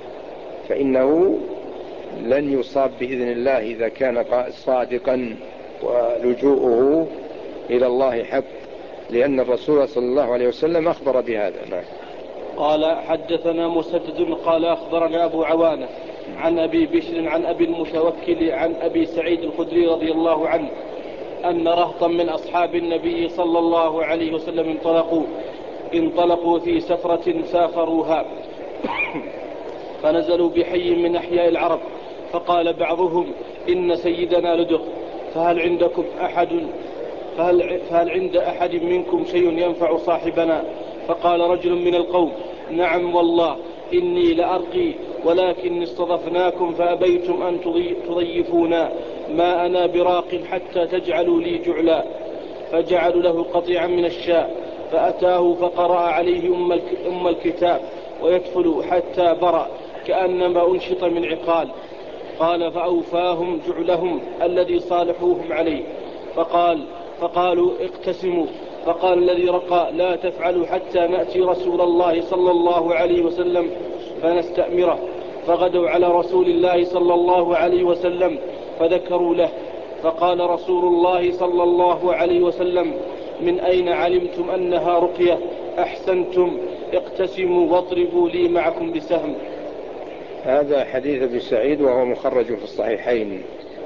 فإنه لن يصاب بإذن الله إذا كان صادقا ولجوءه إلى الله حق، لأن الرسول صلى الله عليه وسلم أخبر بهذا. قال حدثنا مسدد قال أخبرنا أبو عوانة عن أبي بشر عن أبي المتوكل عن أبي سعيد الخدري رضي الله عنه أن رهطا من أصحاب النبي صلى الله عليه وسلم انطلقوا انطلقوا في سفرة سافروها فنزلوا بحي من أحياء العرب، فقال بعضهم إن سيدنا لدغ، فهل عندكم أحد فهل, فهل عند أحد منكم شيء ينفع صاحبنا؟ فقال رجل من القوم نعم والله إني لأرقي، ولكن استضفناكم فأبيتم أن تضيفونا، ما أنا براق حتى تجعلوا لي جعلا. فجعلوا له قطيعا من الشاء، فأتاه فقرأ عليه أم الكتاب ويدفل حتى برأ كأنما أنشط من عقال. قال فأوفاهم جعلهم الذي صالحوهم عليه، فقال فقالوا اقتسموا. فقال الذي رقى لا تفعلوا حتى نأتي رسول الله صلى الله عليه وسلم فنستأمره. فغدوا على رسول الله صلى الله عليه وسلم فذكروا له، فقال رسول الله صلى الله عليه وسلم من أين علمتم أنها رقية؟ أحسنتم، اقتسموا واضربوا لي معكم بسهم. هذا حديث ابي سعيد وهو مخرج في الصحيحين،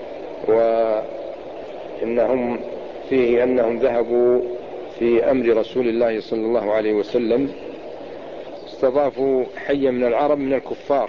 وإنهم فيه أنهم ذهبوا في أمر رسول الله صلى الله عليه وسلم، استضافوا حيا من العرب من الكفار،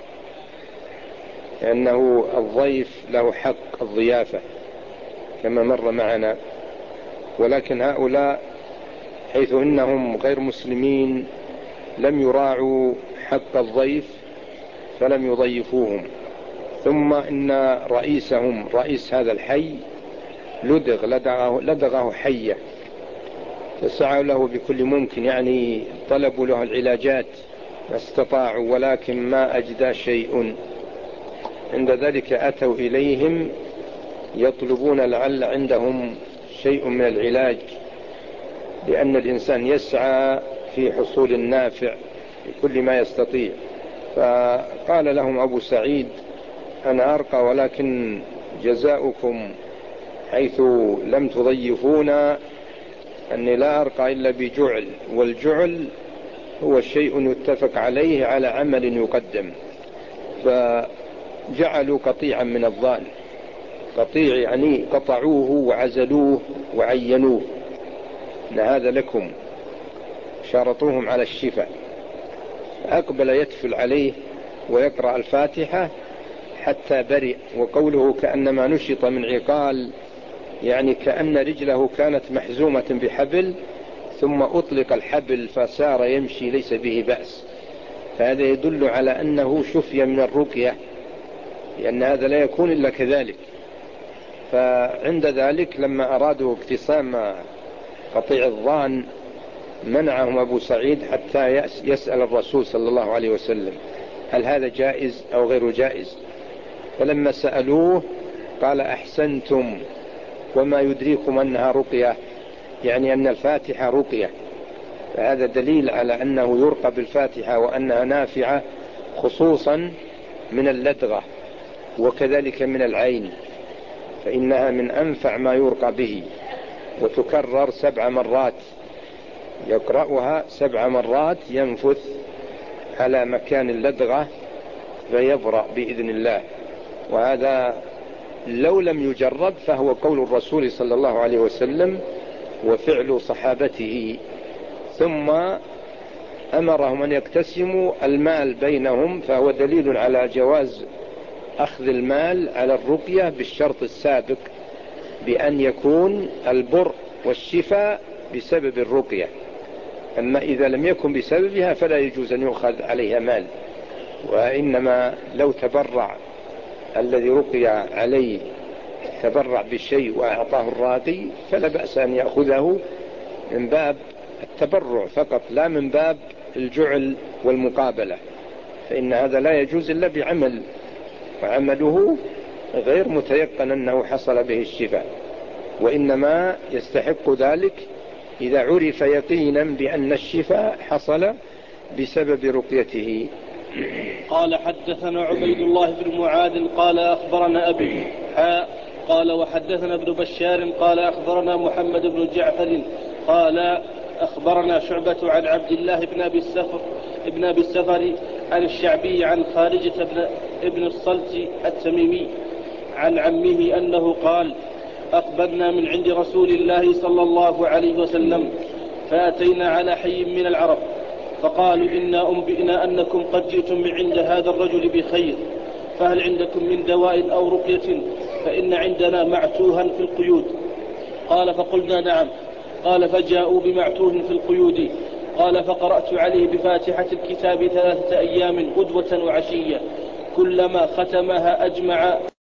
لأنه الضيف له حق الضيافة كما مر معنا، ولكن هؤلاء حيث إنهم غير مسلمين لم يراعوا حق الضيف فلم يضيفوهم. ثم إن رئيسهم رئيس هذا الحي لدغ لدغه, لدغه حية، فسعوا له بكل ممكن، يعني طلبوا له العلاجات ما استطاعوا، ولكن ما أجدى شيء. عند ذلك أتوا إليهم يطلبون لعل عندهم شيء من العلاج، لأن الإنسان يسعى في حصول النافع بكل ما يستطيع. فقال لهم أبو سعيد أنا أرقى، ولكن جزاؤكم حيث لم تضيفونا أني لا أرقى إلا بجعل، والجعل هو شيء يتفق عليه على عمل يقدم. فجعلوا قطيعا من الضال، قطيع يعني قطعوه وعزلوه وعينوه أن هذا لكم، شارطوهم على الشفاء. أقبل يتفل عليه ويقرأ الفاتحة حتى برئ، وقوله كأنما نشط من عقال يعني كأن رجله كانت محزومة بحبل ثم أطلق الحبل فسار يمشي ليس به بأس، فهذا يدل على أنه شفي من الرقية، لأن هذا لا يكون إلا كذلك. فعند ذلك لما أرادوا اقتسام قطيع الظان منعهم أبو سعيد حتى يسأل الرسول صلى الله عليه وسلم هل هذا جائز أو غير جائز. فلما سألوه قال أحسنتم، وما يدريكم أنها رقية، يعني أن الفاتحة رقية. فهذا دليل على أنه يرقى بالفاتحة وأنها نافعة، خصوصا من اللدغة وكذلك من العين، فإنها من أنفع ما يرقى به، وتكرر سبع مرات، يقرأها سبع مرات ينفث على مكان اللدغة فيبرأ بإذن الله. وهذا لو لم يجرب فهو قول الرسول صلى الله عليه وسلم وفعل صحابته. ثم أمرهم أن يقتسموا المال بينهم، فهو دليل على جواز أخذ المال على الرقية بالشرط السابق بأن يكون البر والشفاء بسبب الرقية. أما إذا لم يكن بسببها فلا يجوز أن يؤخذ عليها مال، وإنما لو تبرع الذي رقي عليه تبرع بالشيء وأعطاه الراقي فلا بأس أن يأخذه من باب التبرع فقط، لا من باب الجعل والمقابلة، فإن هذا لا يجوز إلا بعمل، وعمله غير متيقن أنه حصل به الشفاء، وإنما يستحق ذلك إذا عرف يقينا بأن الشفاء حصل بسبب رقيته. قال حدثنا عبيد الله بن معاذ قال أخبرنا أبي حاء قال وحدثنا ابن بشار قال أخبرنا محمد بن جعفر قال أخبرنا شعبة عن عبد الله بن أبي السفر ابن أبي السفر عن الشعبي عن خارجة ابن, ابن الصلت التميمي عن عمه أنه قال أقبلنا من عند رسول الله صلى الله عليه وسلم فأتينا على حي من العرب، فقالوا إنا أنبئنا أنكم قد جئتم من عند هذا الرجل بخير، فهل عندكم من دواء أو رقية؟ فإن عندنا معتوها في القيود. قال فقلنا نعم. قال فجاءوا بمعتوه في القيود. قال فقرأت عليه بفاتحة الكتاب ثلاثة أيام غدوة وعشية، كلما ختمها أجمع